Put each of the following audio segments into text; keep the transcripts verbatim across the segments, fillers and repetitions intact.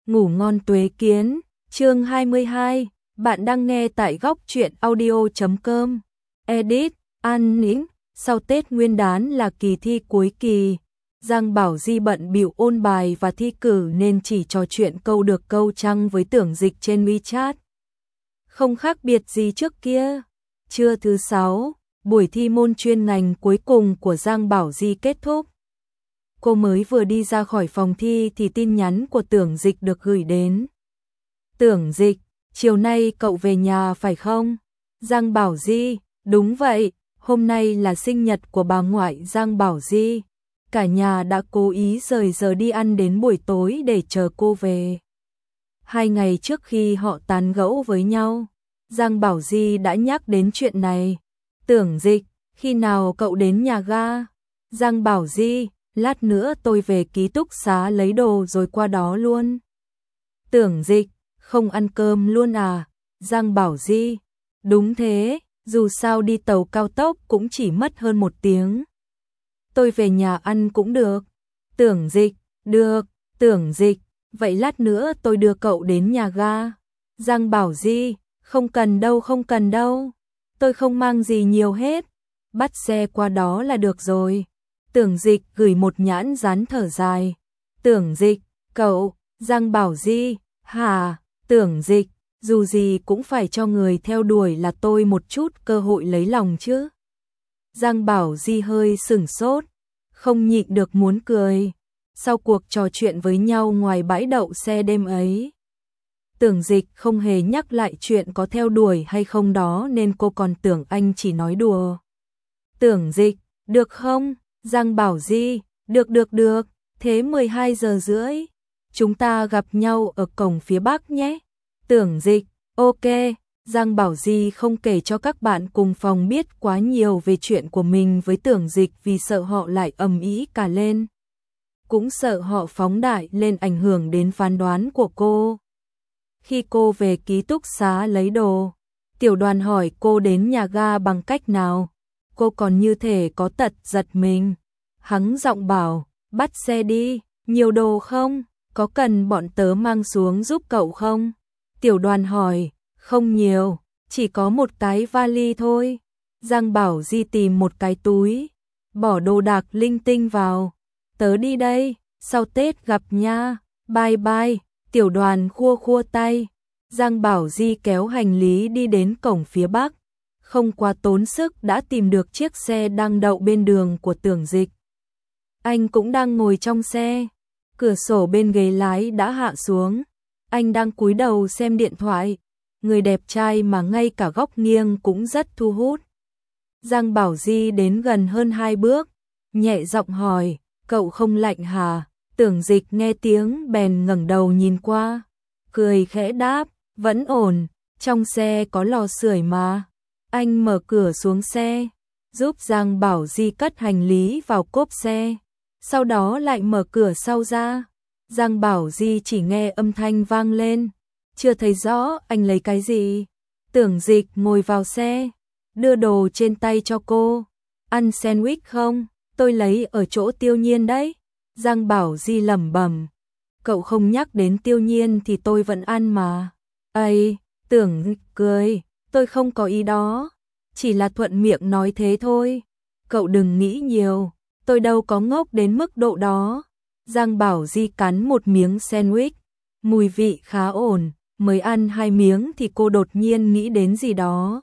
Ngủ ngon tuế kiến, chương hai mươi hai, bạn đang nghe tại góc truyện audio chấm com. Edit, An Nĩnh, sau Tết Nguyên đán là kỳ thi cuối kỳ. Giang Bảo Di bận bịu ôn bài và thi cử nên chỉ trò chuyện câu được câu trăng với Tưởng Dịch trên WeChat. Không khác biệt gì trước kia. Trưa thứ sáu, buổi thi môn chuyên ngành cuối cùng của Giang Bảo Di kết thúc. Cô mới vừa đi ra khỏi phòng thi thì tin nhắn của Tưởng Dịch được gửi đến. Tưởng Dịch, chiều nay cậu về nhà phải không? Giang Bảo Di, đúng vậy, hôm nay là sinh nhật của bà ngoại Giang Bảo Di. Cả nhà đã cố ý rời giờ đi ăn đến buổi tối để chờ cô về. Hai ngày trước khi họ tán gẫu với nhau, Giang Bảo Di đã nhắc đến chuyện này. Tưởng Dịch, khi nào cậu đến nhà ga? Giang Bảo Di, lát nữa tôi về ký túc xá lấy đồ rồi qua đó luôn. Tưởng Dịch, không ăn cơm luôn à? Giang Bảo Di, đúng thế, dù sao đi tàu cao tốc cũng chỉ mất hơn một tiếng. Tôi về nhà ăn cũng được. Tưởng Dịch, được, Tưởng Dịch, vậy lát nữa tôi đưa cậu đến nhà ga. Giang Bảo Di, không cần đâu không cần đâu, tôi không mang gì nhiều hết, bắt xe qua đó là được rồi. Tưởng Dịch gửi một nhãn dán thở dài. Tưởng Dịch, cậu, Giang Bảo Di, hả? Tưởng Dịch, dù gì cũng phải cho người theo đuổi là tôi một chút cơ hội lấy lòng chứ. Giang Bảo Di hơi sửng sốt, không nhịn được muốn cười. Sau cuộc trò chuyện với nhau ngoài bãi đậu xe đêm ấy, Tưởng Dịch không hề nhắc lại chuyện có theo đuổi hay không đó nên cô còn tưởng anh chỉ nói đùa. Tưởng Dịch, được không? Giang Bảo Di, được được được, thế mười hai giờ rưỡi, chúng ta gặp nhau ở cổng phía Bắc nhé. Tưởng Dịch, ok. Giang Bảo Di không kể cho các bạn cùng phòng biết quá nhiều về chuyện của mình với Tưởng Dịch vì sợ họ lại ầm ĩ cả lên. Cũng sợ họ phóng đại lên ảnh hưởng đến phán đoán của cô. Khi cô về ký túc xá lấy đồ, Tiểu Đoàn hỏi cô đến nhà ga bằng cách nào. Cô còn như thể có tật giật mình. Hắng giọng bảo, bắt xe đi, nhiều đồ không? Có cần bọn tớ mang xuống giúp cậu không? Tiểu Đoàn hỏi, không nhiều, chỉ có một cái vali thôi. Giang Bảo Di tìm một cái túi, bỏ đồ đạc linh tinh vào. Tớ đi đây, sau Tết gặp nha, bye bye. Tiểu Đoàn khua khua tay. Giang Bảo Di kéo hành lý đi đến cổng phía Bắc. Không quá tốn sức đã tìm được chiếc xe đang đậu bên đường của Tưởng Dịch. Anh cũng đang ngồi trong xe. Cửa sổ bên ghế lái đã hạ xuống. Anh đang cúi đầu xem điện thoại. Người đẹp trai mà ngay cả góc nghiêng cũng rất thu hút. Giang Bảo Di đến gần hơn hai bước, nhẹ giọng hỏi, cậu không lạnh hả? Tưởng Dịch nghe tiếng bèn ngẩng đầu nhìn qua, cười khẽ đáp, vẫn ổn, trong xe có lò sưởi mà. Anh mở cửa xuống xe, giúp Giang Bảo Di cất hành lý vào cốp xe, sau đó lại mở cửa sau ra. Giang Bảo Di chỉ nghe âm thanh vang lên, chưa thấy rõ anh lấy cái gì. Tưởng Dịch ngồi vào xe, đưa đồ trên tay cho cô. Ăn sandwich không? Tôi lấy ở chỗ Tiêu Nhiên đấy. Giang Bảo Di lẩm bẩm, cậu không nhắc đến Tiêu Nhiên thì tôi vẫn ăn mà. Ây, Tưởng Dịch cười, tôi không có ý đó, chỉ là thuận miệng nói thế thôi. Cậu đừng nghĩ nhiều, tôi đâu có ngốc đến mức độ đó. Giang Bảo Di cắn một miếng sandwich, mùi vị khá ổn, mới ăn hai miếng thì cô đột nhiên nghĩ đến gì đó.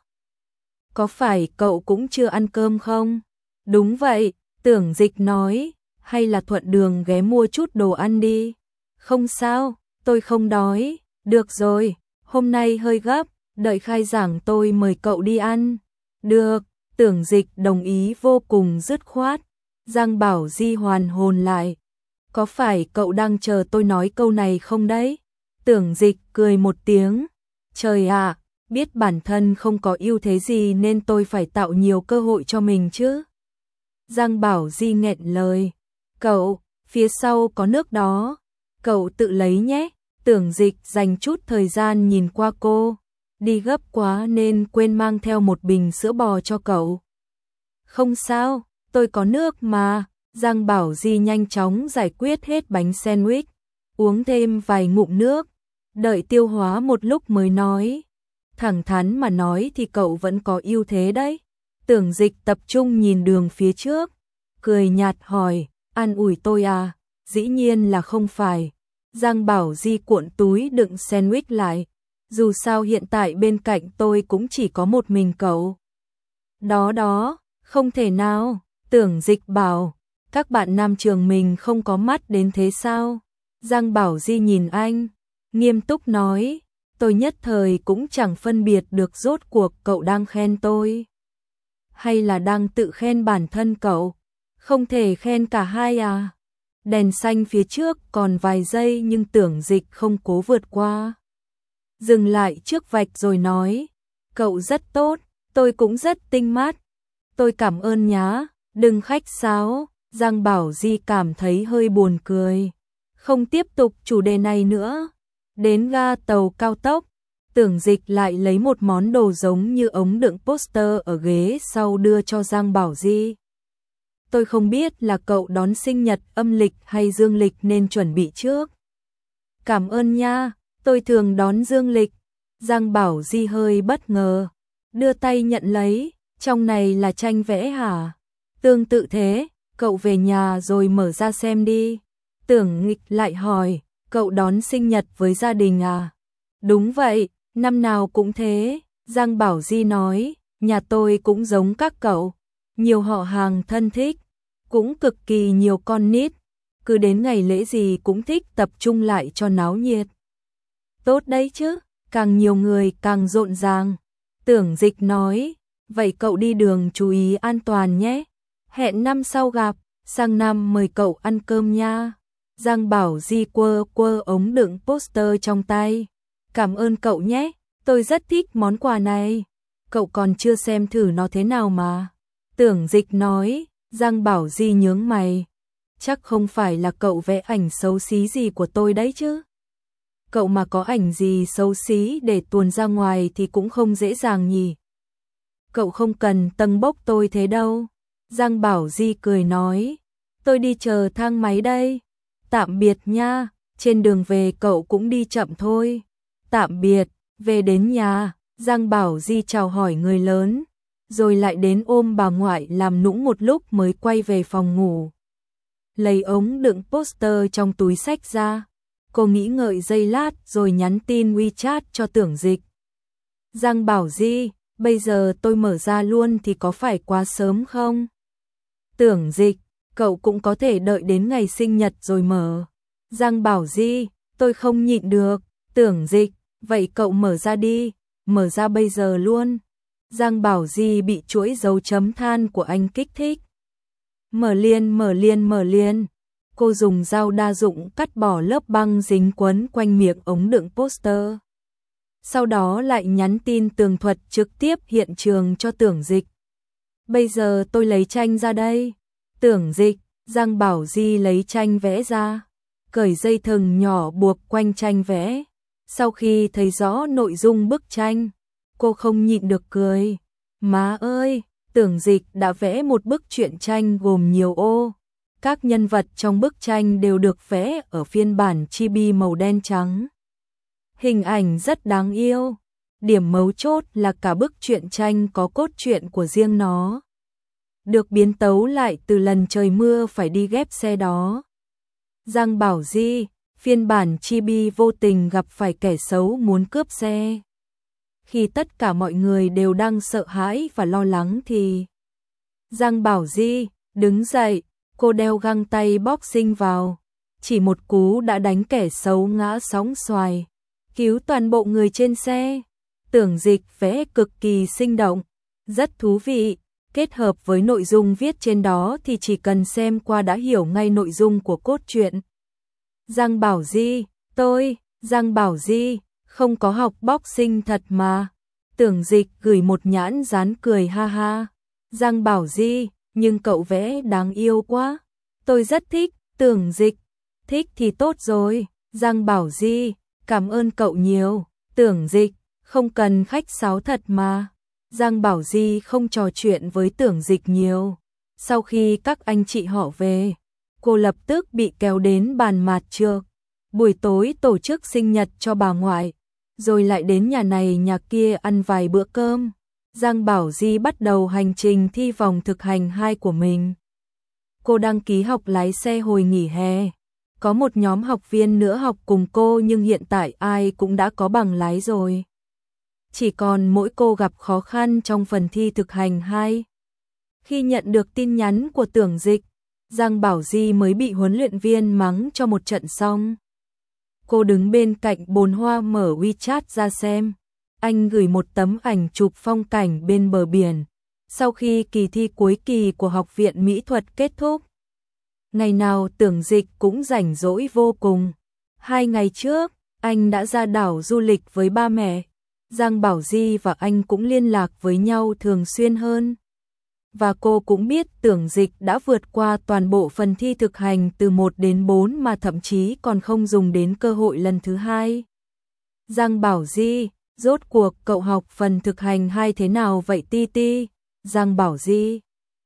Có phải cậu cũng chưa ăn cơm không? Đúng vậy, Tưởng Dịch nói, hay là thuận đường ghé mua chút đồ ăn đi. Không sao, tôi không đói. Được rồi, hôm nay hơi gấp, đợi khai giảng tôi mời cậu đi ăn. Được, Tưởng Dịch đồng ý vô cùng dứt khoát. Giang Bảo Di hoàn hồn lại. Có phải cậu đang chờ tôi nói câu này không đấy? Tưởng Dịch cười một tiếng. Trời ạ, biết bản thân không có ưu thế gì nên tôi phải tạo nhiều cơ hội cho mình chứ. Giang Bảo Di nghẹn lời. Cậu, phía sau có nước đó, cậu tự lấy nhé. Tưởng Dịch dành chút thời gian nhìn qua cô, đi gấp quá nên quên mang theo một bình sữa bò cho cậu. Không sao, tôi có nước mà. Giang Bảo Di nhanh chóng giải quyết hết bánh sandwich, uống thêm vài ngụm nước, đợi tiêu hóa một lúc mới nói. Thẳng thắn mà nói thì cậu vẫn có ưu thế đấy. Tưởng Dịch tập trung nhìn đường phía trước, cười nhạt hỏi, an ủi tôi à? Dĩ nhiên là không phải. Giang Bảo Di cuộn túi đựng sandwich lại. Dù sao hiện tại bên cạnh tôi cũng chỉ có một mình cậu. Đó đó, không thể nào. Tưởng Dịch bảo, các bạn nam trường mình không có mắt đến thế sao? Giang Bảo Di nhìn anh, nghiêm túc nói, tôi nhất thời cũng chẳng phân biệt được rốt cuộc cậu đang khen tôi hay là đang tự khen bản thân cậu. Không thể khen cả hai à? Đèn xanh phía trước còn vài giây nhưng Tưởng Dịch không cố vượt qua. Dừng lại trước vạch rồi nói, cậu rất tốt, tôi cũng rất tinh mắt. Tôi cảm ơn nhá, đừng khách sáo. Giang Bảo Di cảm thấy hơi buồn cười, không tiếp tục chủ đề này nữa. Đến ga tàu cao tốc, Tưởng Dịch lại lấy một món đồ giống như ống đựng poster ở ghế sau đưa cho Giang Bảo Di. Tôi không biết là cậu đón sinh nhật âm lịch hay dương lịch nên chuẩn bị trước. Cảm ơn nha, tôi thường đón dương lịch. Giang Bảo Di hơi bất ngờ, đưa tay nhận lấy, trong này là tranh vẽ hả? Tương tự thế, cậu về nhà rồi mở ra xem đi. Tưởng Nghịch lại hỏi, cậu đón sinh nhật với gia đình à? Đúng vậy, năm nào cũng thế. Giang Bảo Di nói, nhà tôi cũng giống các cậu, nhiều họ hàng thân thích, cũng cực kỳ nhiều con nít, cứ đến ngày lễ gì cũng thích tập trung lại cho náo nhiệt. Tốt đấy chứ, càng nhiều người càng rộn ràng. Tưởng Dịch nói, vậy cậu đi đường chú ý an toàn nhé. Hẹn năm sau gặp, sang năm mời cậu ăn cơm nha. Giang Bảo Di quơ quơ ống đựng poster trong tay. Cảm ơn cậu nhé, tôi rất thích món quà này. Cậu còn chưa xem thử nó thế nào mà. Tưởng Dịch nói. Giang Bảo Di nhướng mày. Chắc không phải là cậu vẽ ảnh xấu xí gì của tôi đấy chứ? Cậu mà có ảnh gì xấu xí để tuồn ra ngoài thì cũng không dễ dàng nhỉ. Cậu không cần tâng bốc tôi thế đâu. Giang Bảo Di cười nói. Tôi đi chờ thang máy đây. Tạm biệt nha, trên đường về cậu cũng đi chậm thôi. Tạm biệt, về đến nhà, Giang Bảo Di chào hỏi người lớn, rồi lại đến ôm bà ngoại làm nũng một lúc mới quay về phòng ngủ. Lấy ống đựng poster trong túi xách ra, cô nghĩ ngợi giây lát rồi nhắn tin WeChat cho Tưởng Dịch. Giang Bảo Di, bây giờ tôi mở ra luôn thì có phải quá sớm không? Tưởng Dịch, cậu cũng có thể đợi đến ngày sinh nhật rồi mở. Giang Bảo Di, tôi không nhịn được. Tưởng Dịch, vậy cậu mở ra đi, mở ra bây giờ luôn. Giang Bảo Di bị chuỗi dấu chấm than của anh kích thích. Mở liền, mở liền, mở liền. Cô dùng dao đa dụng cắt bỏ lớp băng dính quấn quanh miệng ống đựng poster. Sau đó lại nhắn tin tường thuật trực tiếp hiện trường cho Tưởng Dịch. Bây giờ tôi lấy tranh ra đây. Tưởng Dịch, Giang Bảo Di lấy tranh vẽ ra, cởi dây thừng nhỏ buộc quanh tranh vẽ. Sau khi thấy rõ nội dung bức tranh, cô không nhịn được cười. Má ơi, Tưởng Dịch đã vẽ một bức truyện tranh gồm nhiều ô. Các nhân vật trong bức tranh đều được vẽ ở phiên bản chibi màu đen trắng. Hình ảnh rất đáng yêu. Điểm mấu chốt là cả bức truyện tranh có cốt truyện của riêng nó, được biến tấu lại từ lần trời mưa phải đi ghép xe đó. Giang Bảo Di, phiên bản chibi vô tình gặp phải kẻ xấu muốn cướp xe. Khi tất cả mọi người đều đang sợ hãi và lo lắng thì Giang Bảo Di đứng dậy, cô đeo găng tay boxing vào, chỉ một cú đã đánh kẻ xấu ngã sóng xoài, cứu toàn bộ người trên xe. Tưởng Dịch vẽ cực kỳ sinh động, rất thú vị, kết hợp với nội dung viết trên đó thì chỉ cần xem qua đã hiểu ngay nội dung của cốt truyện. Giang Bảo Di, tôi, Giang Bảo Di, không có học boxing thật mà. Tưởng Dịch gửi một nhãn dán cười ha ha. Giang Bảo Di, nhưng cậu vẽ đáng yêu quá. Tôi rất thích. Tưởng Dịch, thích thì tốt rồi. Giang Bảo Di, cảm ơn cậu nhiều. Tưởng Dịch, không cần khách sáo thật mà. Giang Bảo Di không trò chuyện với Tưởng Dịch nhiều. Sau khi các anh chị họ về, cô lập tức bị kéo đến bàn mạt trược. buổi tối tổ chức sinh nhật cho bà ngoại, rồi lại đến nhà này nhà kia ăn vài bữa cơm. Giang Bảo Di bắt đầu hành trình thi vòng thực hành hai của mình. Cô đăng ký học lái xe hồi nghỉ hè. Có một nhóm học viên nữa học cùng cô nhưng hiện tại ai cũng đã có bằng lái rồi. Chỉ còn mỗi cô gặp khó khăn trong phần thi thực hành hai. Khi nhận được tin nhắn của Tưởng Dịch, Giang Bảo Di mới bị huấn luyện viên mắng cho một trận xong. Cô đứng bên cạnh bồn hoa mở WeChat ra xem. Anh gửi một tấm ảnh chụp phong cảnh bên bờ biển. Sau khi kỳ thi cuối kỳ của Học viện Mỹ thuật kết thúc, ngày nào Tưởng Dịch cũng rảnh rỗi vô cùng. Hai ngày trước, anh đã ra đảo du lịch với ba mẹ. Giang Bảo Di và anh cũng liên lạc với nhau thường xuyên hơn. Và cô cũng biết Tưởng Dịch đã vượt qua toàn bộ phần thi thực hành từ một đến bốn mà thậm chí còn không dùng đến cơ hội lần thứ hai. Giang Bảo Di, rốt cuộc cậu học phần thực hành hai thế nào vậy Ti Ti? Giang Bảo Di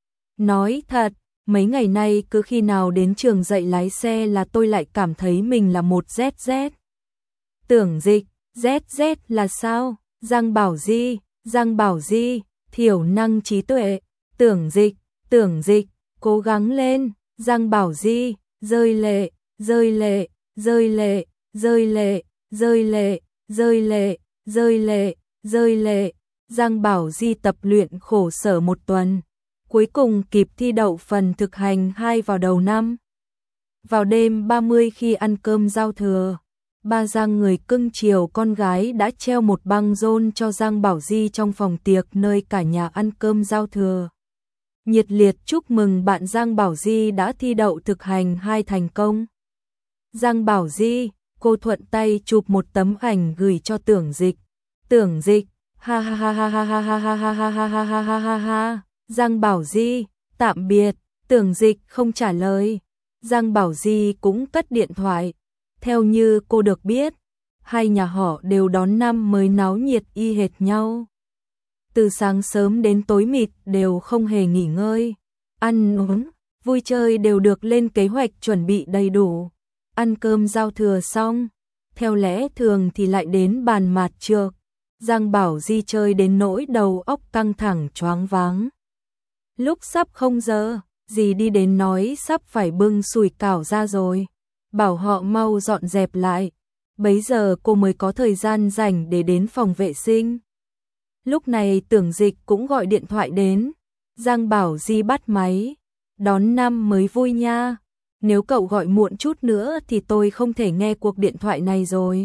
nói thật, mấy ngày nay cứ khi nào đến trường dạy lái xe là tôi lại cảm thấy mình là một zét zét. Tưởng Dịch, zét zét là sao? Giang Bảo Di, Giang Bảo Di, thiểu năng trí tuệ. Tưởng Dịch, Tưởng Dịch, cố gắng lên. Giang Bảo Di, rơi lệ, rơi lệ, rơi lệ, rơi lệ, rơi lệ, rơi lệ, rơi lệ, rơi lệ. Giang Bảo Di tập luyện khổ sở một tuần, cuối cùng kịp thi đậu phần thực hành hai vào đầu năm. Vào đêm ba mươi khi ăn cơm giao thừa, ba Giang người cưng chiều con gái đã treo một băng rôn cho Giang Bảo Di trong phòng tiệc nơi cả nhà ăn cơm giao thừa. Nhiệt liệt chúc mừng bạn Giang Bảo Di đã thi đậu thực hành hai thành công. Giang Bảo Di, cô thuận tay chụp một tấm ảnh gửi cho Tưởng Dịch. Tưởng Dịch, ha ha ha ha ha ha ha ha ha ha ha ha ha ha ha. Giang Bảo Di, tạm biệt. Tưởng Dịch không trả lời. Giang Bảo Di cũng cất điện thoại. Theo như cô được biết, hai nhà họ đều đón năm mới náo nhiệt y hệt nhau. Từ sáng sớm đến tối mịt đều không hề nghỉ ngơi. Ăn uống, vui chơi đều được lên kế hoạch chuẩn bị đầy đủ. Ăn cơm giao thừa xong, theo lẽ thường thì lại đến bàn mạt trược. Giang Bảo Di chơi đến nỗi đầu óc căng thẳng choáng váng. Lúc sắp không giờ, dì đi đến nói sắp phải bưng sủi cảo ra rồi, bảo họ mau dọn dẹp lại. Bấy giờ cô mới có thời gian rảnh để đến phòng vệ sinh. Lúc này Tưởng Dịch cũng gọi điện thoại đến. Giang Bảo Di bắt máy. Đón năm mới vui nha. Nếu cậu gọi muộn chút nữa thì tôi không thể nghe cuộc điện thoại này rồi.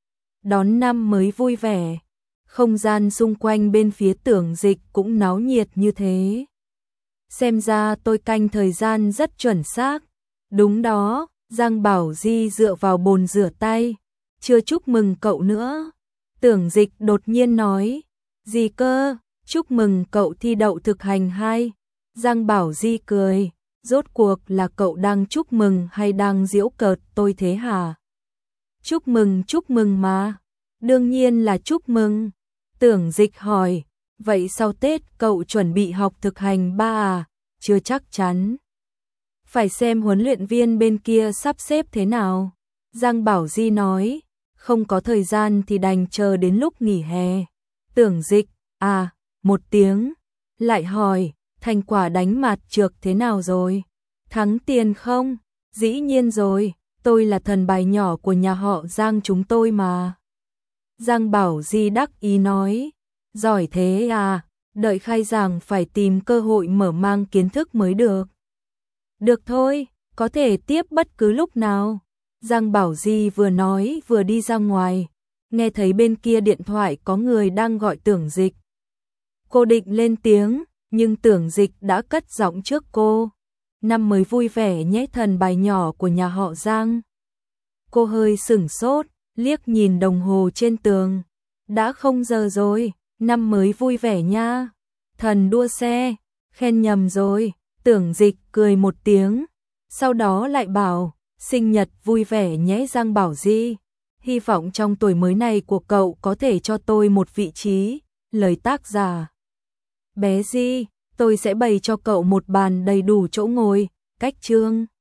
Đón năm mới vui vẻ. Không gian xung quanh bên phía Tưởng Dịch cũng náo nhiệt như thế. Xem ra tôi canh thời gian rất chuẩn xác. Đúng đó, Giang Bảo Di dựa vào bồn rửa tay. Chưa chúc mừng cậu nữa. Tưởng Dịch đột nhiên nói. Gì cơ, chúc mừng cậu thi đậu thực hành hai. Giang Bảo Di cười. Rốt cuộc là cậu đang chúc mừng hay đang giễu cợt tôi thế hả? Chúc mừng, chúc mừng mà. Đương nhiên là chúc mừng. Tưởng Dịch hỏi. Vậy sau Tết cậu chuẩn bị học thực hành ba à? Chưa chắc chắn. Phải xem huấn luyện viên bên kia sắp xếp thế nào. Giang Bảo Di nói. Không có thời gian thì đành chờ đến lúc nghỉ hè. Tưởng Dịch, à, một tiếng. Lại hỏi, thành quả đánh mạt trược thế nào rồi? Thắng tiền không? Dĩ nhiên rồi, tôi là thần bài nhỏ của nhà họ Giang chúng tôi mà. Giang Bảo Di đắc ý nói. Giỏi thế à, đợi khai giảng phải tìm cơ hội mở mang kiến thức mới được. Được thôi, có thể tiếp bất cứ lúc nào. Giang Bảo Di vừa nói vừa đi ra ngoài, nghe thấy bên kia điện thoại có người đang gọi Tưởng Dịch. Cô định lên tiếng, nhưng Tưởng Dịch đã cất giọng trước cô. Năm mới vui vẻ nhé thần bài nhỏ của nhà họ Giang. Cô hơi sửng sốt, liếc nhìn đồng hồ trên tường. Đã không giờ rồi, năm mới vui vẻ nha. Thần đua xe, khen nhầm rồi. Tưởng Dịch cười một tiếng, sau đó lại bảo, sinh nhật vui vẻ nhé Giang Bảo Di. Hy vọng trong tuổi mới này của cậu có thể cho tôi một vị trí. Lời tác giả. Bé Di, tôi sẽ bày cho cậu một bàn đầy đủ chỗ ngồi, cách chương.